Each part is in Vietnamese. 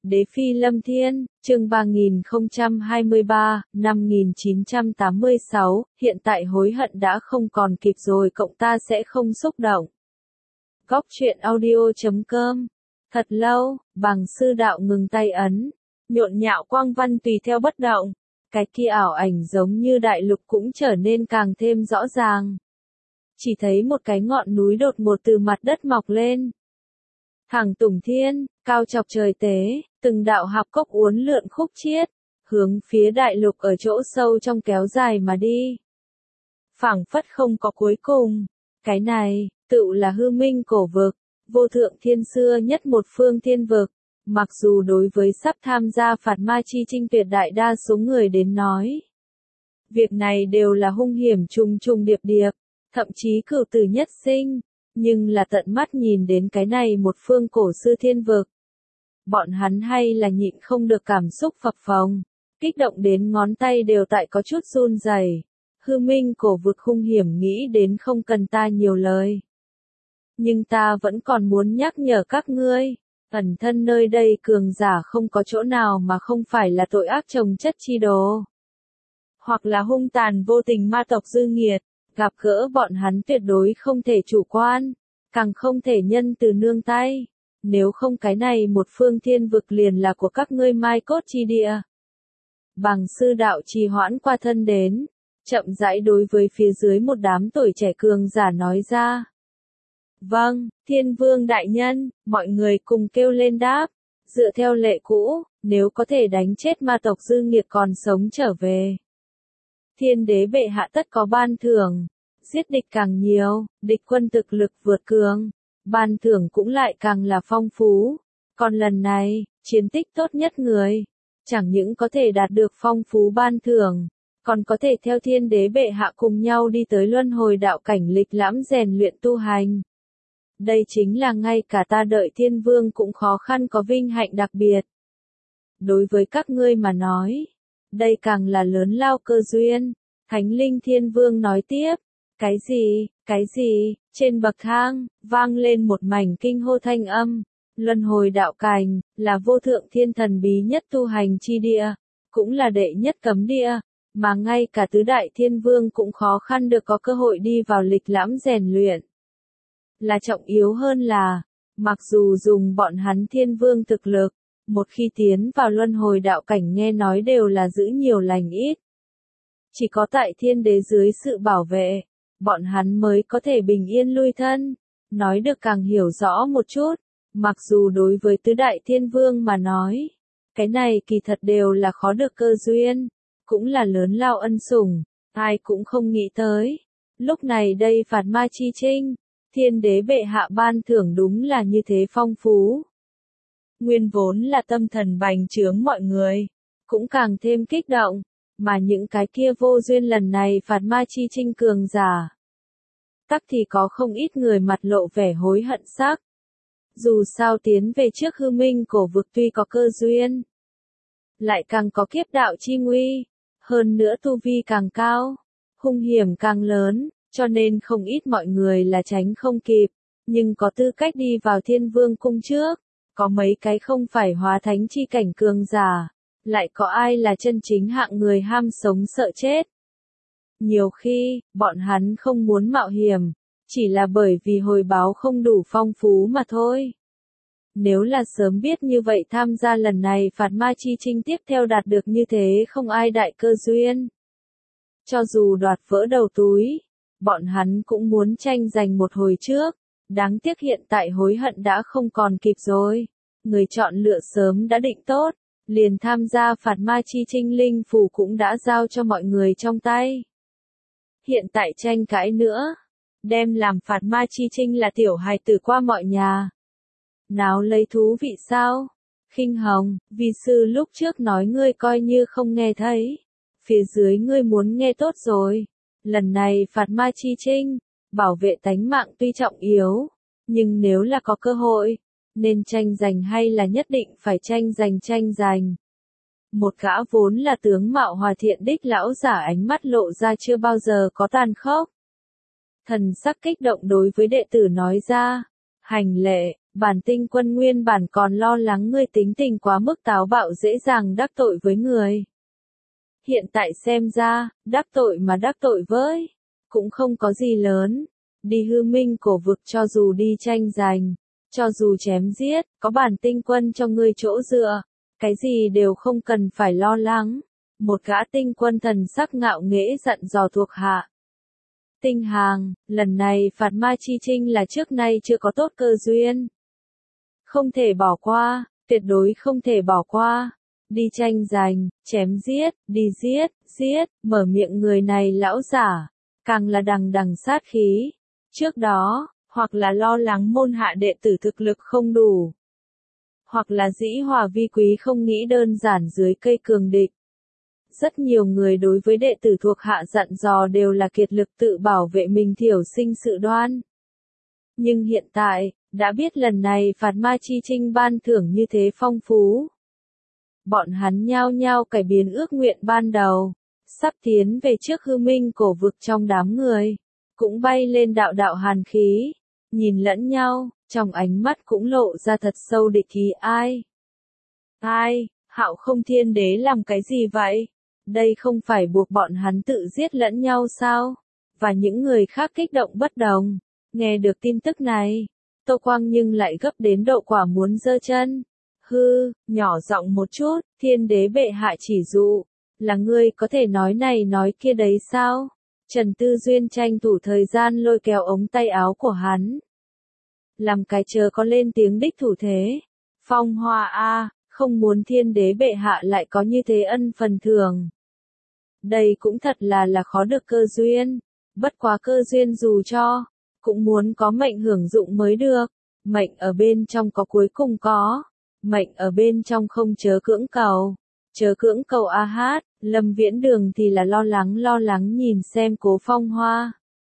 Đế Phi Lâm Thiên, chương 3023, 5986, hiện tại hối hận đã không còn kịp rồi, cậu ta sẽ không xúc động. Góc truyện audio.com. Thật lâu, Bàng sư đạo ngừng tay ấn, nhộn nhạo quang văn tùy theo bất động. Cái kia ảo ảnh giống như đại lục cũng trở nên càng thêm rõ ràng. Chỉ thấy một cái ngọn núi đột ngột từ mặt đất mọc lên. Thẳng tùng thiên, cao chọc trời tế, từng đạo hạp cốc uốn lượn khúc chiết, hướng phía đại lục ở chỗ sâu trong kéo dài mà đi. Phảng phất không có cuối cùng, cái này, tựu là hư minh cổ vực, vô thượng thiên xưa nhất một phương thiên vực. Mặc dù đối với sắp tham gia phạt ma chi chinh tuyệt đại đa số người đến nói, việc này đều là hung hiểm trùng trùng điệp điệp, thậm chí cửu tử nhất sinh, nhưng là tận mắt nhìn đến cái này một phương cổ xưa thiên vực. Bọn hắn hay là nhịn không được cảm xúc phập phồng, kích động đến ngón tay đều tại có chút run rẩy. Hư minh cổ vực hung hiểm nghĩ đến không cần ta nhiều lời. Nhưng ta vẫn còn muốn nhắc nhở các ngươi. Ẩn thân nơi đây cường giả không có chỗ nào mà không phải là tội ác chồng chất chi đồ. Hoặc là hung tàn vô tình ma tộc dư nghiệt, gặp gỡ bọn hắn tuyệt đối không thể chủ quan, càng không thể nhân từ nương tay. Nếu không cái này một phương thiên vực liền là của các ngươi mai cốt chi địa. Bàng sư đạo trì hoãn qua thân đến, chậm rãi đối với phía dưới một đám tuổi trẻ cường giả nói ra. Vâng, Thiên Vương đại nhân, mọi người cùng kêu lên đáp. Dựa theo lệ cũ, nếu có thể đánh chết ma tộc dư nghiệt còn sống trở về, Thiên đế bệ hạ tất có ban thưởng. Giết địch càng nhiều, địch quân thực lực vượt cường, ban thưởng cũng lại càng là phong phú. Còn lần này, chiến tích tốt nhất người, chẳng những có thể đạt được phong phú ban thưởng, còn có thể theo Thiên đế bệ hạ cùng nhau đi tới luân hồi đạo cảnh lịch lãm rèn luyện tu hành. Đây chính là ngay cả ta đợi Thiên Vương cũng khó khăn có vinh hạnh đặc biệt. Đối với các ngươi mà nói, đây càng là lớn lao cơ duyên. Thánh Linh Thiên Vương nói tiếp, cái gì, trên bậc thang, vang lên một mảnh kinh hô thanh âm. Luân hồi đạo cảnh, là vô thượng thiên thần bí nhất tu hành chi địa, cũng là đệ nhất cấm địa, mà ngay cả tứ đại thiên vương cũng khó khăn được có cơ hội đi vào lịch lãm rèn luyện. Là trọng yếu hơn là, mặc dù dùng bọn hắn thiên vương thực lực, một khi tiến vào luân hồi đạo cảnh nghe nói đều là giữ nhiều lành ít. Chỉ có tại thiên đế dưới sự bảo vệ, bọn hắn mới có thể bình yên lui thân. Nói được càng hiểu rõ một chút, mặc dù đối với tứ đại thiên vương mà nói, cái này kỳ thật đều là khó được cơ duyên, cũng là lớn lao ân sủng, ai cũng không nghĩ tới. Lúc này đây phạt ma chi chinh, Thiên đế bệ hạ ban thưởng đúng là như thế phong phú. Nguyên vốn là tâm thần bành trướng mọi người, cũng càng thêm kích động, mà những cái kia vô duyên lần này phạt ma chi chinh cường giả. Tắc thì có không ít người mặt lộ vẻ hối hận sắc. Dù sao tiến về trước hư minh cổ vực tuy có cơ duyên, lại càng có kiếp đạo chi nguy, hơn nữa tu vi càng cao, hung hiểm càng lớn. Cho nên không ít mọi người là tránh không kịp, nhưng có tư cách đi vào Thiên Vương cung trước, có mấy cái không phải hóa thánh chi cảnh cường giả, lại có ai là chân chính hạng người ham sống sợ chết. Nhiều khi, bọn hắn không muốn mạo hiểm, chỉ là bởi vì hồi báo không đủ phong phú mà thôi. Nếu là sớm biết như vậy tham gia lần này phạt ma chi chinh tiếp theo đạt được như thế không ai đại cơ duyên. Cho dù đoạt vỡ đầu túi, bọn hắn cũng muốn tranh giành một hồi trước, đáng tiếc hiện tại hối hận đã không còn kịp rồi. Người chọn lựa sớm đã định tốt, liền tham gia phạt ma chi chinh linh phủ cũng đã giao cho mọi người trong tay. Hiện tại tranh cãi nữa, đem làm phạt ma chi chinh là tiểu hài tử qua mọi nhà. Nào lấy thú vị sao? Khinh Hồng, vi sư lúc trước nói ngươi coi như không nghe thấy, phía dưới ngươi muốn nghe tốt rồi. Lần này phạt ma chi chinh, bảo vệ tánh mạng tuy trọng yếu, nhưng nếu là có cơ hội, nên tranh giành hay là nhất định phải tranh giành. Một gã vốn là tướng mạo hòa thiện đích lão giả ánh mắt lộ ra chưa bao giờ có tàn khốc. Thần sắc kích động đối với đệ tử nói ra, Hành lễ, bản tinh quân nguyên bản còn lo lắng ngươi tính tình quá mức táo bạo dễ dàng đắc tội với người. Hiện tại xem ra, đắc tội mà đắc tội với, cũng không có gì lớn. Đi hư minh cổ vực cho dù đi tranh giành, cho dù chém giết, có bản tinh quân cho ngươi chỗ dựa, cái gì đều không cần phải lo lắng. Một gã tinh quân thần sắc ngạo nghễ dặn dò thuộc hạ. Tinh hàng, lần này phạt ma chi chinh là trước nay chưa có tốt cơ duyên. Không thể bỏ qua, tuyệt đối không thể bỏ qua. Đi tranh giành, chém giết, đi giết, giết, mở miệng người này lão giả, càng là đằng đằng sát khí. Trước đó, hoặc là lo lắng môn hạ đệ tử thực lực không đủ, hoặc là dĩ hòa vi quý không nghĩ đơn giản dưới cây cường địch. Rất nhiều người đối với đệ tử thuộc hạ dặn dò đều là kiệt lực tự bảo vệ mình thiểu sinh sự đoan. Nhưng hiện tại, đã biết lần này phạt ma chi chinh ban thưởng như thế phong phú. Bọn hắn nhao nhao cải biến ước nguyện ban đầu, sắp tiến về trước hư minh cổ vực trong đám người, cũng bay lên đạo đạo hàn khí, nhìn lẫn nhau, trong ánh mắt cũng lộ ra thật sâu địch ý ai. Ai, Hạo Không Thiên Đế làm cái gì vậy? Đây không phải buộc bọn hắn tự giết lẫn nhau sao? Và những người khác kích động bất đồng. Nghe được tin tức này, Tô Quang nhưng lại gấp đến độ quả muốn giơ chân. Hư, nhỏ giọng một chút, Thiên Đế bệ hạ chỉ dụ, là ngươi có thể nói này nói kia đấy sao? Trần Tư Duyên tranh thủ thời gian lôi kéo ống tay áo của hắn. Làm cái chờ có lên tiếng đích thủ thế. Phong Hoa a, không muốn Thiên Đế bệ hạ lại có như thế ân phần thưởng. Đây cũng thật là khó được cơ duyên. Bất quá cơ duyên dù cho, cũng muốn có mệnh hưởng dụng mới được. Mệnh ở bên trong có cuối cùng có. Mệnh ở bên trong không chớ cưỡng cầu. Chớ cưỡng cầu a hát, Lâm Viễn Đường thì là lo lắng nhìn xem Cố Phong Hoa.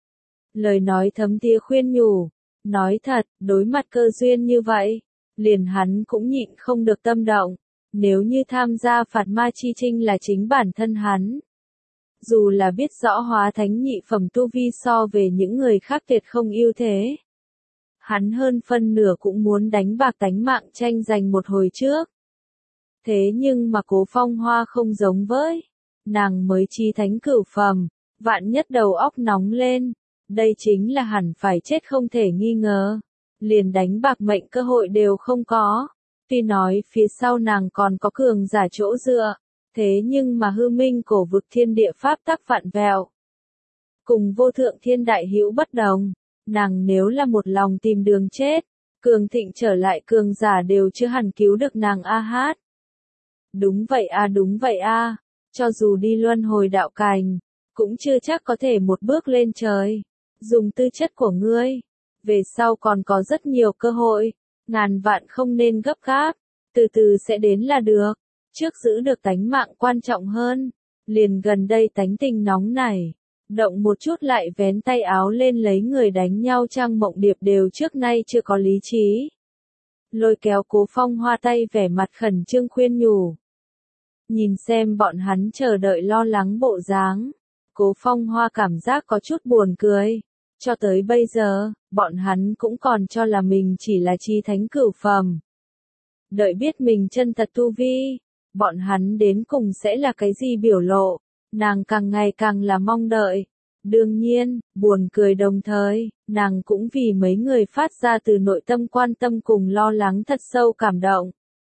Lời nói thấm thía khuyên nhủ. Nói thật, đối mặt cơ duyên như vậy, liền hắn cũng nhịn không được tâm động. Nếu như tham gia phạt ma chi chinh là chính bản thân hắn. Dù là biết rõ hóa thánh nhị phẩm tu vi so về những người khác tuyệt không ưu thế. Hắn hơn phân nửa cũng muốn đánh bạc tánh mạng tranh giành một hồi trước. Thế nhưng mà Cố Phong Hoa không giống với. Nàng mới chi thánh cửu phẩm, vạn nhất đầu óc nóng lên. Đây chính là hẳn phải chết không thể nghi ngờ. Liền đánh bạc mệnh cơ hội đều không có. Tuy nói phía sau nàng còn có cường giả chỗ dựa. Thế nhưng mà hư minh cổ vực thiên địa pháp tắc vạn vẹo. Cùng vô thượng thiên đại hữu bất đồng. Nàng nếu là một lòng tìm đường chết. Cường thịnh trở lại cường giả đều chưa hẳn cứu được nàng a hát. Đúng vậy a. Cho dù đi luân hồi đạo cành. Cũng chưa chắc có thể một bước lên trời. Dùng tư chất của ngươi. Về sau còn có rất nhiều cơ hội. Ngàn vạn không nên gấp gáp. Từ từ sẽ đến là được. Trước giữ được tánh mạng quan trọng hơn. Liền gần đây tánh tình nóng này. Động một chút lại vén tay áo lên lấy người đánh nhau Trang Mộng Điệp đều trước nay chưa có lý trí. Lôi kéo Cố Phong Hoa tay vẻ mặt khẩn trương khuyên nhủ. Nhìn xem bọn hắn chờ đợi lo lắng bộ dáng. Cố Phong Hoa cảm giác có chút buồn cười. Cho tới bây giờ, bọn hắn cũng còn cho là mình chỉ là chi thánh cửu phẩm. Đợi biết mình chân thật tu vi, bọn hắn đến cùng sẽ là cái gì biểu lộ, nàng càng ngày càng là mong đợi. Đương nhiên, buồn cười đồng thời, nàng cũng vì mấy người phát ra từ nội tâm quan tâm cùng lo lắng thật sâu cảm động.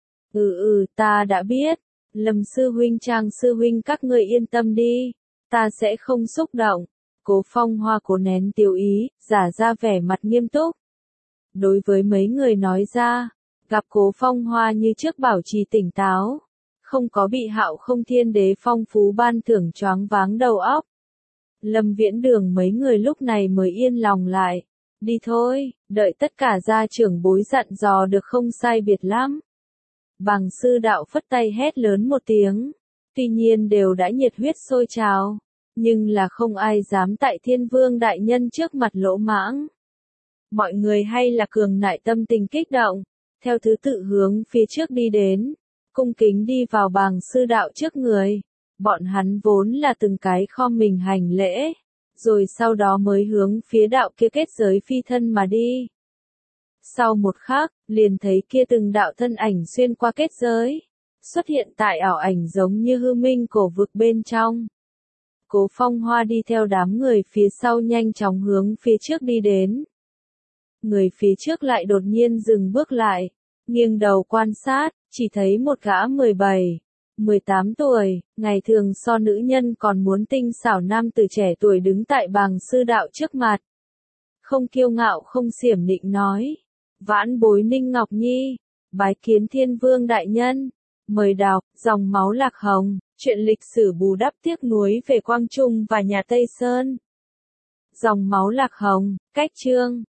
Ta đã biết, Lâm sư huynh Trang sư huynh các ngươi yên tâm đi, ta sẽ không xúc động. Cố Phong Hoa cố nén tiêu ý, giả ra vẻ mặt nghiêm túc. Đối với mấy người nói ra, gặp Cố Phong Hoa như trước bảo trì tỉnh táo, không có bị Hạo Không Thiên Đế phong phú ban thưởng choáng váng đầu óc. Lâm Viễn Đường mấy người lúc này mới yên lòng lại. Đi thôi, đợi tất cả gia trưởng bối dặn dò được không sai biệt lắm. Bằng sư đạo phất tay hét lớn một tiếng. Tuy nhiên đều đã nhiệt huyết sôi trào. Nhưng là không ai dám tại Thiên Vương đại nhân trước mặt lỗ mãng. Mọi người hay là cường nại tâm tình kích động. Theo thứ tự hướng phía trước đi đến. Cung kính đi vào bàng sư đạo trước người. Bọn hắn vốn là từng cái khom mình hành lễ. Rồi sau đó mới hướng phía đạo kia kết giới phi thân mà đi. Sau một khắc, liền thấy kia từng đạo thân ảnh xuyên qua kết giới, xuất hiện tại ảo ảnh giống như hư minh cổ vực bên trong. Cố Phong Hoa đi theo đám người phía sau nhanh chóng hướng phía trước đi đến. Người phía trước lại đột nhiên dừng bước lại, nghiêng đầu quan sát, chỉ thấy một gã 17, 18 tuổi, ngày thường so nữ nhân còn muốn tinh xảo nam tử trẻ tuổi đứng tại bàng sư đạo trước mặt. Không kiêu ngạo không xiểm nịnh nói, vãn bối Ninh Ngọc Nhi, bái kiến Thiên Vương đại nhân, mời đọc, dòng máu lạc hồng, chuyện lịch sử bù đắp tiếc nuối về Quang Trung và nhà Tây Sơn. Dòng máu lạc hồng, cách chương.